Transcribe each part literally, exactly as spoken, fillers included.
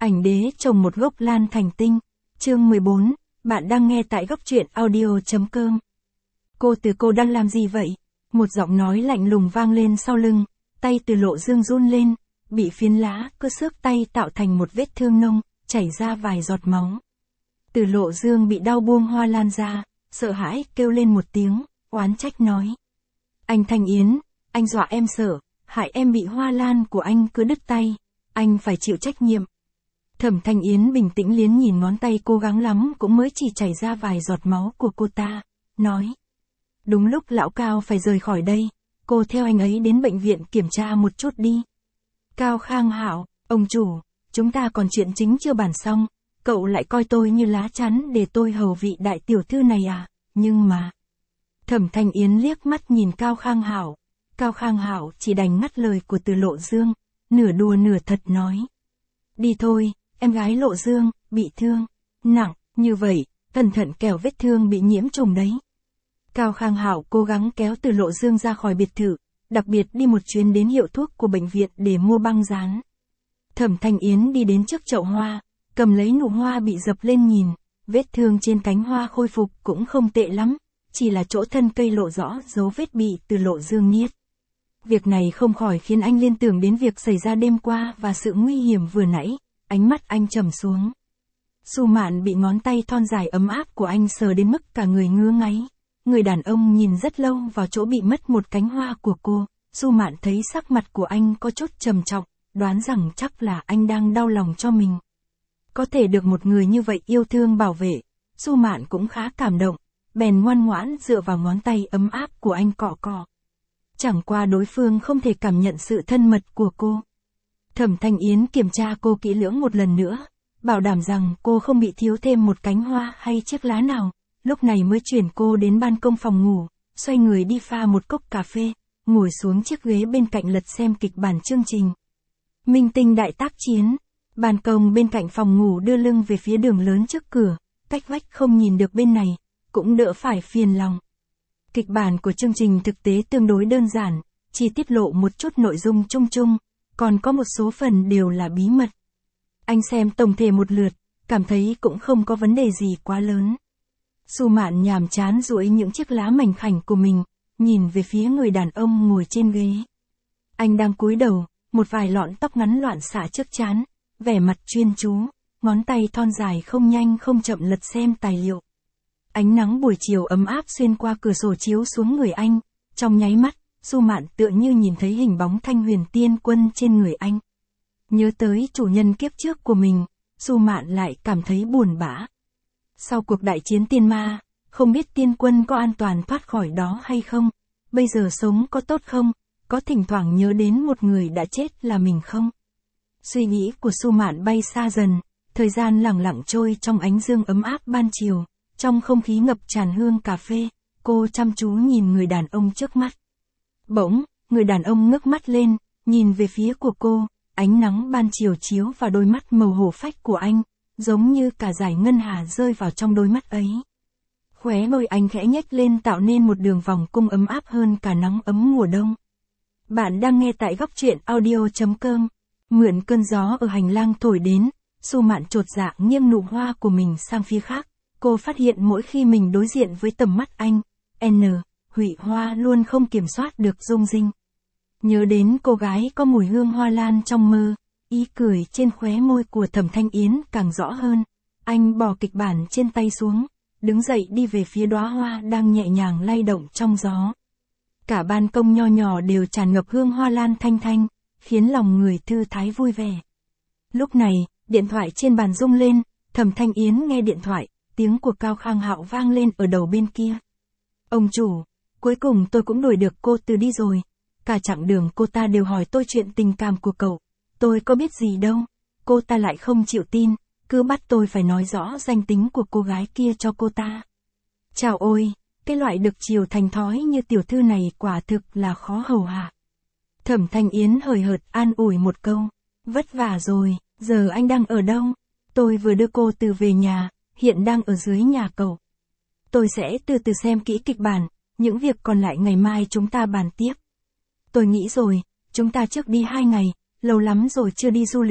Ảnh đế trồng một gốc lan thành tinh. Chương mười bốn, bạn đang nghe tại góc truyện audio.com. Cô Từ cô đang làm gì vậy? Một giọng nói lạnh lùng vang lên sau lưng, tay Từ Lộ Dương run lên, bị phiến lá cơ xước tay tạo thành một vết thương nông, chảy ra vài giọt máu. Từ Lộ Dương bị đau buông hoa lan ra, sợ hãi kêu lên một tiếng, oán trách nói. Anh Thanh Yến, anh dọa em sợ, hại em bị hoa lan của anh cứ đứt tay, anh phải chịu trách nhiệm. Thẩm Thanh Yến bình tĩnh liếc nhìn ngón tay cố gắng lắm cũng mới chỉ chảy ra vài giọt máu của cô ta, nói. Đúng lúc lão Cao phải rời khỏi đây, cô theo anh ấy đến bệnh viện kiểm tra một chút đi. Cao Khang Hạo, ông chủ, chúng ta còn chuyện chính chưa bàn xong, cậu lại coi tôi như lá chắn để tôi hầu vị đại tiểu thư này à, nhưng mà... Thẩm Thanh Yến liếc mắt nhìn Cao Khang Hạo, Cao Khang Hạo chỉ đành ngắt lời của Từ Lộ Dương, nửa đùa nửa thật nói. Đi thôi, em gái Lộ Dương, bị thương, nặng, như vậy, cẩn thận kẻo vết thương bị nhiễm trùng đấy. Cao Khang Hạo cố gắng kéo Từ Lộ Dương ra khỏi biệt thự, đặc biệt đi một chuyến đến hiệu thuốc của bệnh viện để mua băng dán. Thẩm Thanh Yến đi đến trước chậu hoa, cầm lấy nụ hoa bị dập lên nhìn, vết thương trên cánh hoa khôi phục cũng không tệ lắm, chỉ là chỗ thân cây lộ rõ dấu vết bị Từ Lộ Dương niết. Việc này không khỏi khiến anh liên tưởng đến việc xảy ra đêm qua và sự nguy hiểm vừa nãy, ánh mắt anh trầm xuống. Su Mạn bị ngón tay thon dài ấm áp của anh sờ đến mức cả người ngứa ngáy. Người đàn ông nhìn rất lâu vào chỗ bị mất một cánh hoa của cô, Su Mạn thấy sắc mặt của anh có chút trầm trọng, đoán rằng chắc là anh đang đau lòng cho mình. Có thể được một người như vậy yêu thương bảo vệ, Su Mạn cũng khá cảm động, bèn ngoan ngoãn dựa vào ngón tay ấm áp của anh cọ cọ. Chẳng qua đối phương không thể cảm nhận sự thân mật của cô. Thẩm Thanh Yến kiểm tra cô kỹ lưỡng một lần nữa, bảo đảm rằng cô không bị thiếu thêm một cánh hoa hay chiếc lá nào, lúc này mới chuyển cô đến ban công phòng ngủ, xoay người đi pha một cốc cà phê, ngồi xuống chiếc ghế bên cạnh lật xem kịch bản chương trình. Minh tinh đại tác chiến, ban công bên cạnh phòng ngủ đưa lưng về phía đường lớn trước cửa, cách vách không nhìn được bên này, cũng đỡ phải phiền lòng. Kịch bản của chương trình thực tế tương đối đơn giản, chỉ tiết lộ một chút nội dung chung chung, còn có một số phần đều là bí mật. Anh xem tổng thể một lượt, cảm thấy cũng không có vấn đề gì quá lớn. Su Mạn nhàm chán duỗi những chiếc lá mảnh khảnh của mình, nhìn về phía người đàn ông ngồi trên ghế. Anh đang cúi đầu, một vài lọn tóc ngắn loạn xạ trước trán, vẻ mặt chuyên chú, ngón tay thon dài không nhanh không chậm lật xem tài liệu. Ánh nắng buổi chiều ấm áp xuyên qua cửa sổ chiếu xuống người anh, trong nháy mắt, Su Mạn tựa như nhìn thấy hình bóng Thanh Huyền Tiên Quân trên người anh. Nhớ tới chủ nhân kiếp trước của mình, Su Mạn lại cảm thấy buồn bã. Sau cuộc đại chiến tiên ma, không biết Tiên Quân có an toàn thoát khỏi đó hay không, bây giờ sống có tốt không, có thỉnh thoảng nhớ đến một người đã chết là mình không. Suy nghĩ của Su Mạn bay xa dần, thời gian lặng lặng trôi trong ánh dương ấm áp ban chiều, trong không khí ngập tràn hương cà phê, cô chăm chú nhìn người đàn ông trước mắt. Bỗng, người đàn ông ngước mắt lên, nhìn về phía của cô, ánh nắng ban chiều chiếu vào đôi mắt màu hổ phách của anh, giống như cả dải ngân hà rơi vào trong đôi mắt ấy. Khóe môi anh khẽ nhếch lên tạo nên một đường vòng cung ấm áp hơn cả nắng ấm mùa đông. Bạn đang nghe tại góc truyện audio.com. Mượn cơn gió ở hành lang thổi đến, Su Mạn chột dạ nghiêng nụ hoa của mình sang phía khác. Cô phát hiện mỗi khi mình đối diện với tầm mắt anh, N, Hụy Hoa luôn không kiểm soát được rung rinh. Nhớ đến cô gái có mùi hương hoa lan trong mơ, ý cười trên khóe môi của Thẩm Thanh Yến càng rõ hơn. Anh bỏ kịch bản trên tay xuống, đứng dậy đi về phía đóa hoa đang nhẹ nhàng lay động trong gió. Cả ban công nho nhỏ đều tràn ngập hương hoa lan thanh thanh, khiến lòng người thư thái vui vẻ. Lúc này, điện thoại trên bàn rung lên, Thẩm Thanh Yến nghe điện thoại, tiếng của Cao Khang Hạo vang lên ở đầu bên kia. Ông chủ, cuối cùng tôi cũng đuổi được cô Từ đi rồi. Cả chặng đường cô ta đều hỏi tôi chuyện tình cảm của cậu. Tôi có biết gì đâu. Cô ta lại không chịu tin, cứ bắt tôi phải nói rõ danh tính của cô gái kia cho cô ta. Chào ôi, cái loại được chiều thành thói như tiểu thư này quả thực là khó hầu hạ. Thẩm Thanh Yến hời hợt an ủi một câu. Vất vả rồi, giờ anh đang ở đâu? Tôi vừa đưa cô Từ về nhà, hiện đang ở dưới nhà cậu. Tôi sẽ từ từ xem kỹ kịch bản, những việc còn lại ngày mai chúng ta bàn tiếp. Tôi nghĩ rồi, chúng ta trước đi hai ngày, lâu lắm rồi chưa đi du lịch,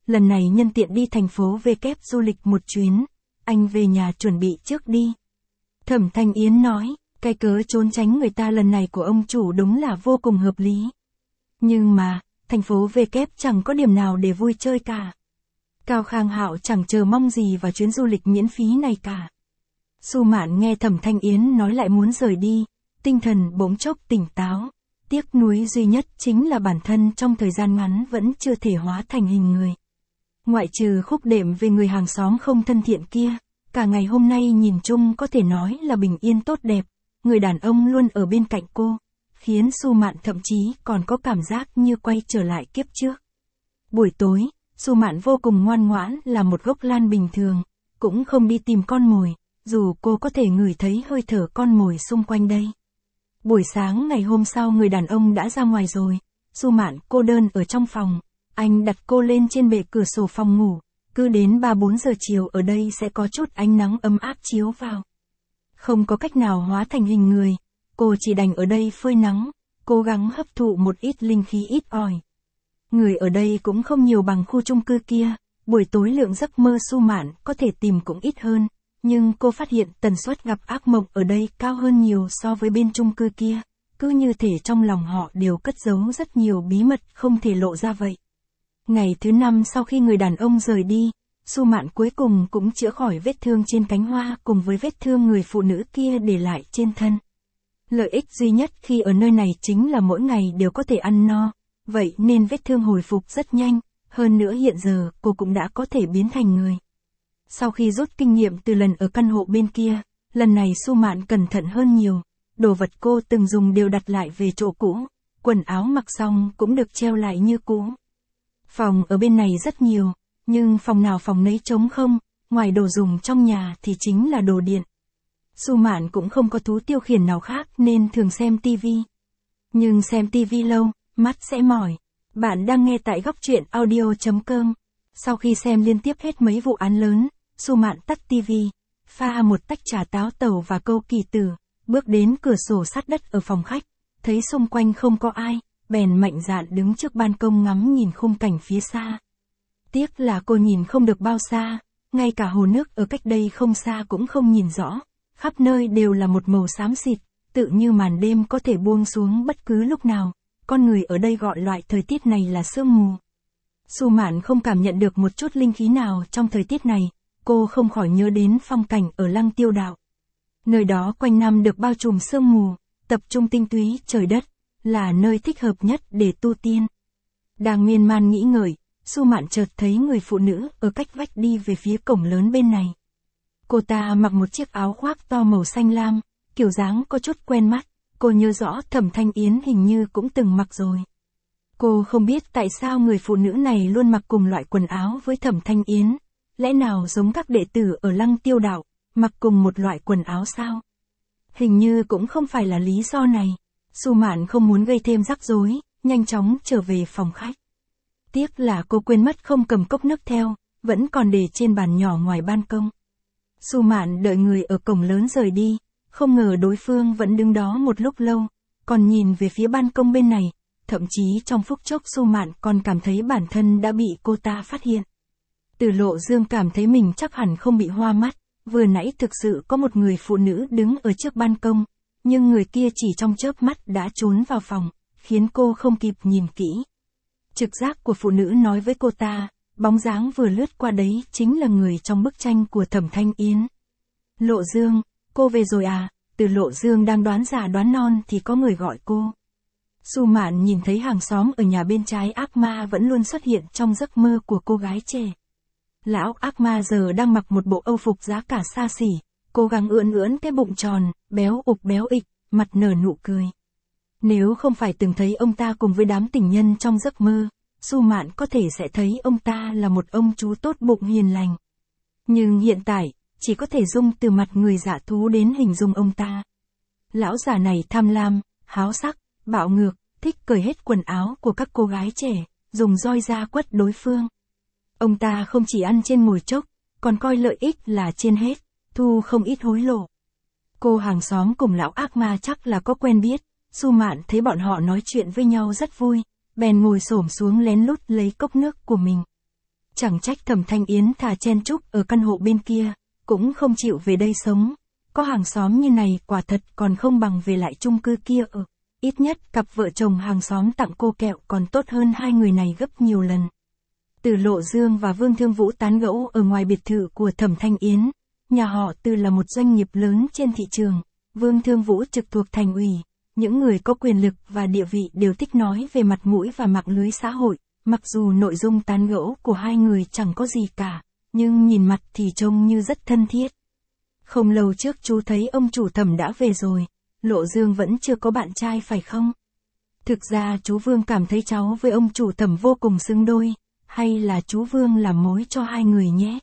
lần này nhân tiện đi thành phố V kép du lịch một chuyến, anh về nhà chuẩn bị trước đi. Thẩm Thanh Yến nói, cái cớ trốn tránh người ta lần này của ông chủ đúng là vô cùng hợp lý. Nhưng mà, thành phố V kép chẳng có điểm nào để vui chơi cả. Cao Khang Hạo chẳng chờ mong gì vào chuyến du lịch miễn phí này cả. Su Mạn nghe Thẩm Thanh Yến nói lại muốn rời đi, tinh thần bỗng chốc tỉnh táo. Tiếc nuối duy nhất chính là bản thân trong thời gian ngắn vẫn chưa thể hóa thành hình người. Ngoại trừ khúc đệm về người hàng xóm không thân thiện kia, cả ngày hôm nay nhìn chung có thể nói là bình yên tốt đẹp, người đàn ông luôn ở bên cạnh cô, khiến Su Mạn thậm chí còn có cảm giác như quay trở lại kiếp trước. Buổi tối, Su Mạn vô cùng ngoan ngoãn là một gốc lan bình thường, cũng không đi tìm con mồi, dù cô có thể ngửi thấy hơi thở con mồi xung quanh đây. Buổi sáng ngày hôm sau người đàn ông đã ra ngoài rồi, Su Mạn cô đơn ở trong phòng, anh đặt cô lên trên bệ cửa sổ phòng ngủ, cứ đến ba bốn giờ chiều ở đây sẽ có chút ánh nắng ấm áp chiếu vào. Không có cách nào hóa thành hình người, cô chỉ đành ở đây phơi nắng, cố gắng hấp thụ một ít linh khí ít ỏi. Người ở đây cũng không nhiều bằng khu chung cư kia, buổi tối lượng giấc mơ Su Mạn có thể tìm cũng ít hơn, nhưng cô phát hiện tần suất gặp ác mộng ở đây cao hơn nhiều so với bên chung cư kia, cứ như thể trong lòng họ đều cất giấu rất nhiều bí mật không thể lộ ra vậy. Ngày thứ năm sau khi người đàn ông rời đi, Su Mạn cuối cùng cũng chữa khỏi vết thương trên cánh hoa cùng với vết thương người phụ nữ kia để lại trên thân. Lợi ích duy nhất khi ở nơi này chính là mỗi ngày đều có thể ăn no, vậy nên vết thương hồi phục rất nhanh, hơn nữa hiện giờ cô cũng đã có thể biến thành người. Sau khi rút kinh nghiệm từ lần ở căn hộ bên kia, lần này Su Mạn cẩn thận hơn nhiều, đồ vật cô từng dùng đều đặt lại về chỗ cũ, quần áo mặc xong cũng được treo lại như cũ. Phòng ở bên này rất nhiều, nhưng phòng nào phòng nấy trống không, ngoài đồ dùng trong nhà thì chính là đồ điện. Su Mạn cũng không có thú tiêu khiển nào khác nên thường xem tivi. Nhưng xem tivi lâu, mắt sẽ mỏi. Bạn đang nghe tại góc truyện audio chấm com. Sau khi xem liên tiếp hết mấy vụ án lớn, Su Mạn tắt tivi, pha một tách trà táo tàu và câu kỳ tử, bước đến cửa sổ sát đất ở phòng khách, thấy xung quanh không có ai, bèn mạnh dạn đứng trước ban công ngắm nhìn khung cảnh phía xa. Tiếc là cô nhìn không được bao xa, ngay cả hồ nước ở cách đây không xa cũng không nhìn rõ, khắp nơi đều là một màu xám xịt, tự như màn đêm có thể buông xuống bất cứ lúc nào, con người ở đây gọi loại thời tiết này là sương mù. Su Mạn không cảm nhận được một chút linh khí nào trong thời tiết này, cô không khỏi nhớ đến phong cảnh ở Lăng Tiêu Đạo. Nơi đó quanh năm được bao trùm sương mù, tập trung tinh túy trời đất, là nơi thích hợp nhất để tu tiên. Đang miên man nghĩ ngợi, Su Mạn chợt thấy người phụ nữ ở cách vách đi về phía cổng lớn bên này. Cô ta mặc một chiếc áo khoác to màu xanh lam, kiểu dáng có chút quen mắt, cô nhớ rõ Thẩm Thanh Yến hình như cũng từng mặc rồi. Cô không biết tại sao người phụ nữ này luôn mặc cùng loại quần áo với Thẩm Thanh Yến, lẽ nào giống các đệ tử ở Lăng Tiêu Đạo, mặc cùng một loại quần áo sao? Hình như cũng không phải là lý do này. Su Mạn không muốn gây thêm rắc rối, nhanh chóng trở về phòng khách. Tiếc là cô quên mất không cầm cốc nước theo, vẫn còn để trên bàn nhỏ ngoài ban công. Su Mạn đợi người ở cổng lớn rời đi, không ngờ đối phương vẫn đứng đó một lúc lâu, còn nhìn về phía ban công bên này, thậm chí trong phút chốc Su Mạn còn cảm thấy bản thân đã bị cô ta phát hiện. Từ Lộ Dương cảm thấy mình chắc hẳn không bị hoa mắt, vừa nãy thực sự có một người phụ nữ đứng ở trước ban công, nhưng người kia chỉ trong chớp mắt đã trốn vào phòng, khiến cô không kịp nhìn kỹ. Trực giác của phụ nữ nói với cô ta, bóng dáng vừa lướt qua đấy chính là người trong bức tranh của Thẩm Thanh Yến. Lộ Dương, cô về rồi à? Từ Lộ Dương đang đoán già đoán non thì có người gọi cô. Su Mạn nhìn thấy hàng xóm ở nhà bên trái ác ma vẫn luôn xuất hiện trong giấc mơ của cô gái trẻ. Lão ác ma giờ đang mặc một bộ âu phục giá cả xa xỉ, cố gắng ưỡn ưỡn cái bụng tròn, béo ục béo ịch, mặt nở nụ cười. Nếu không phải từng thấy ông ta cùng với đám tình nhân trong giấc mơ, Su Mạn có thể sẽ thấy ông ta là một ông chú tốt bụng hiền lành. Nhưng hiện tại, chỉ có thể dùng từ mặt người dạ thú đến hình dung ông ta. Lão già này tham lam, háo sắc, bạo ngược, thích cởi hết quần áo của các cô gái trẻ, dùng roi da quất đối phương. Ông ta không chỉ ăn trên ngồi chốc, còn coi lợi ích là trên hết, thu không ít hối lộ. Cô hàng xóm cùng lão ác ma chắc là có quen biết, Su Mạn thấy bọn họ nói chuyện với nhau rất vui, bèn ngồi xổm xuống lén lút lấy cốc nước của mình. Chẳng trách Thẩm Thanh Yến thà chen chúc ở căn hộ bên kia, cũng không chịu về đây sống. Có hàng xóm như này quả thật còn không bằng về lại chung cư kia ở. Ít nhất cặp vợ chồng hàng xóm tặng cô kẹo còn tốt hơn hai người này gấp nhiều lần. Từ Lộ Dương và Vương Thương Vũ tán gẫu ở ngoài biệt thự của Thẩm Thanh Yến. Nhà họ Từ là một doanh nghiệp lớn trên thị trường. Vương Thương Vũ trực thuộc thành ủy. Những người có quyền lực và địa vị đều thích nói về mặt mũi và mạng lưới xã hội. Mặc dù nội dung tán gẫu của hai người chẳng có gì cả, nhưng nhìn mặt thì trông như rất thân thiết. Không lâu trước chú thấy ông chủ Thẩm đã về rồi. Lộ Dương vẫn chưa có bạn trai phải không? Thực ra chú Vương cảm thấy cháu với ông chủ Thẩm vô cùng xứng đôi. Hay là chú Vương làm mối cho hai người nhé?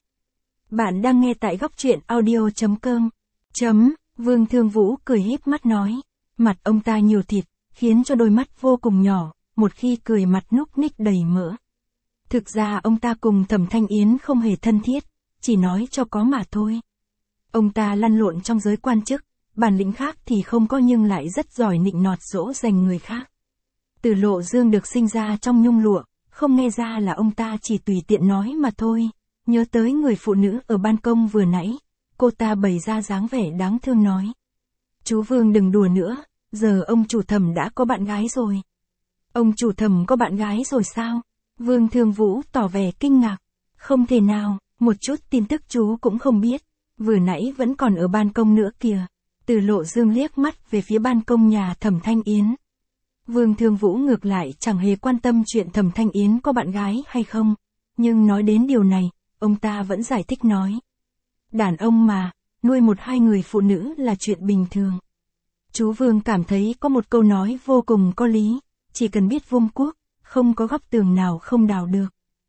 Bạn đang nghe tại góc truyện audio chấm com. Chấm, Vương Thương Vũ cười híp mắt nói. Mặt ông ta nhiều thịt, khiến cho đôi mắt vô cùng nhỏ, một khi cười mặt núc ních đầy mỡ. Thực ra ông ta cùng Thẩm Thanh Yến không hề thân thiết, chỉ nói cho có mà thôi. Ông ta lăn lộn trong giới quan chức, bản lĩnh khác thì không có nhưng lại rất giỏi nịnh nọt dỗ dành người khác. Từ Lộ Dương được sinh ra trong nhung lụa, không nghe ra là ông ta chỉ tùy tiện nói mà thôi. Nhớ tới người phụ nữ ở ban công vừa nãy, cô ta bày ra dáng vẻ đáng thương nói. Chú Vương đừng đùa nữa, giờ ông chủ Thẩm đã có bạn gái rồi. Ông chủ Thẩm có bạn gái rồi sao? Vương Thương Vũ tỏ vẻ kinh ngạc. Không thể nào, một chút tin tức chú cũng không biết. Vừa nãy vẫn còn ở ban công nữa kìa. Từ Lộ Dương liếc mắt về phía ban công nhà Thẩm Thanh Yến. Vương Thương Vũ ngược lại chẳng hề quan tâm chuyện Thẩm Thanh Yến có bạn gái hay không. Nhưng nói đến điều này, ông ta vẫn giải thích nói. Đàn ông mà, nuôi một hai người phụ nữ là chuyện bình thường. Chú Vương cảm thấy có một câu nói vô cùng có lý. Chỉ cần biết vung cuốc, không có góc tường nào không đào được.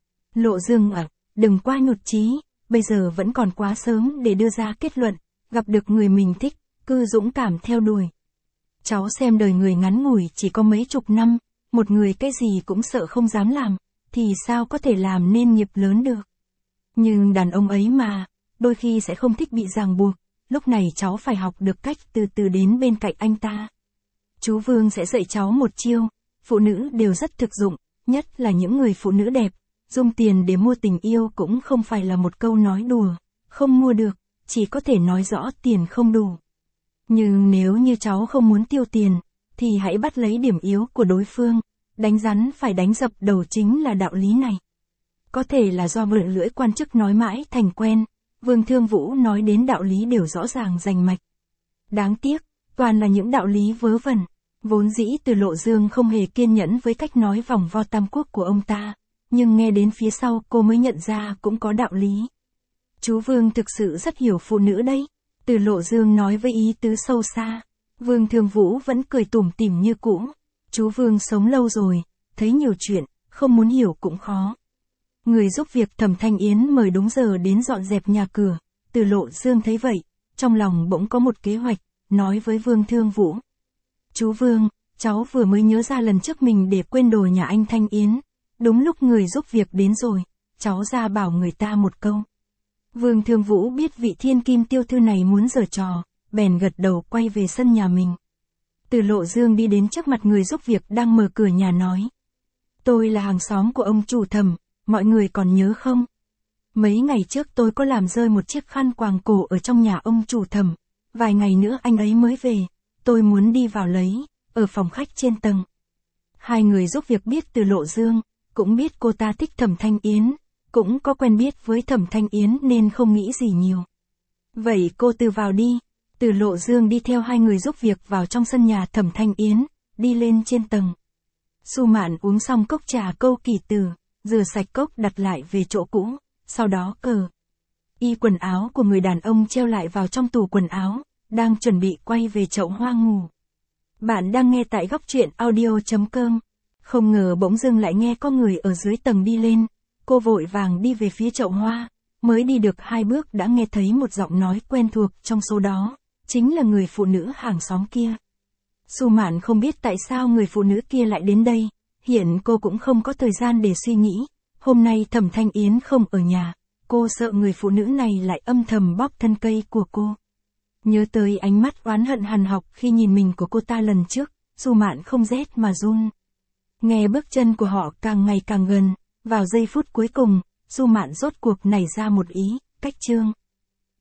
Lộ Dương ạ, đừng quá nhụt chí, bây giờ vẫn còn quá sớm để đưa ra kết luận. Gặp được người mình thích, cứ dũng cảm theo đuổi. Cháu xem đời người ngắn ngủi chỉ có mấy chục năm, một người cái gì cũng sợ không dám làm, thì sao có thể làm nên nghiệp lớn được. Nhưng đàn ông ấy mà, đôi khi sẽ không thích bị ràng buộc, lúc này cháu phải học được cách từ từ đến bên cạnh anh ta. Chú Vương sẽ dạy cháu một chiêu, phụ nữ đều rất thực dụng, nhất là những người phụ nữ đẹp, dùng tiền để mua tình yêu cũng không phải là một câu nói đùa, không mua được, chỉ có thể nói rõ tiền không đủ. Nhưng nếu như cháu không muốn tiêu tiền, thì hãy bắt lấy điểm yếu của đối phương, đánh rắn phải đánh dập đầu chính là đạo lý này. Có thể là do mượn lưỡi quan chức nói mãi thành quen, Vương Thương Vũ nói đến đạo lý đều rõ ràng rành mạch. Đáng tiếc, toàn là những đạo lý vớ vẩn, vốn dĩ Từ Lộ Dương không hề kiên nhẫn với cách nói vòng vo tam quốc của ông ta, nhưng nghe đến phía sau cô mới nhận ra cũng có đạo lý. Chú Vương thực sự rất hiểu phụ nữ đấy. Từ Lộ Dương nói với ý tứ sâu xa. Vương Thương Vũ vẫn cười tủm tỉm như cũ. Chú Vương sống lâu rồi, thấy nhiều chuyện, không muốn hiểu cũng khó. Người giúp việc Thẩm Thanh Yến mời đúng giờ đến dọn dẹp nhà cửa. Từ Lộ Dương thấy vậy, trong lòng bỗng có một kế hoạch, nói với Vương Thương Vũ. Chú Vương, cháu vừa mới nhớ ra lần trước mình để quên đồ nhà anh Thanh Yến. Đúng lúc người giúp việc đến rồi, cháu ra bảo người ta một câu. Vương Thương Vũ biết vị thiên kim tiêu thư này muốn giở trò, bèn gật đầu quay về sân nhà mình. Từ Lộ Dương đi đến trước mặt người giúp việc đang mở cửa nhà nói. Tôi là hàng xóm của ông chủ Thẩm, mọi người còn nhớ không? Mấy ngày trước tôi có làm rơi một chiếc khăn quàng cổ ở trong nhà ông chủ Thẩm, vài ngày nữa anh ấy mới về, tôi muốn đi vào lấy, ở phòng khách trên tầng. Hai người giúp việc biết Từ Lộ Dương, cũng biết cô ta thích Thẩm Thanh Yến. Cũng có quen biết với Thẩm Thanh Yến nên không nghĩ gì nhiều. Vậy cô Từ vào đi. Từ Lộ Dương đi theo hai người giúp việc vào trong sân nhà Thẩm Thanh Yến, đi lên trên tầng. Su Mạn uống xong cốc trà câu kỳ từ, rửa sạch cốc đặt lại về chỗ cũ, sau đó cờ. Y quần áo của người đàn ông treo lại vào trong tủ quần áo, đang chuẩn bị quay về chậu hoa ngủ. Bạn đang nghe tại góc truyện audio chấm com. Không ngờ bỗng dưng lại nghe có người ở dưới tầng đi lên. Cô vội vàng đi về phía chậu hoa, mới đi được hai bước đã nghe thấy một giọng nói quen thuộc trong số đó, chính là người phụ nữ hàng xóm kia. Su Mạn không biết tại sao người phụ nữ kia lại đến đây, hiện cô cũng không có thời gian để suy nghĩ, hôm nay Thẩm Thanh Yến không ở nhà, cô sợ người phụ nữ này lại âm thầm bóp thân cây của cô. Nhớ tới ánh mắt oán hận hằn học khi nhìn mình của cô ta lần trước, Su Mạn không rét mà run. Nghe bước chân của họ càng ngày càng gần. Vào giây phút cuối cùng, Du Mạn rốt cuộc nảy ra một ý, cách Trương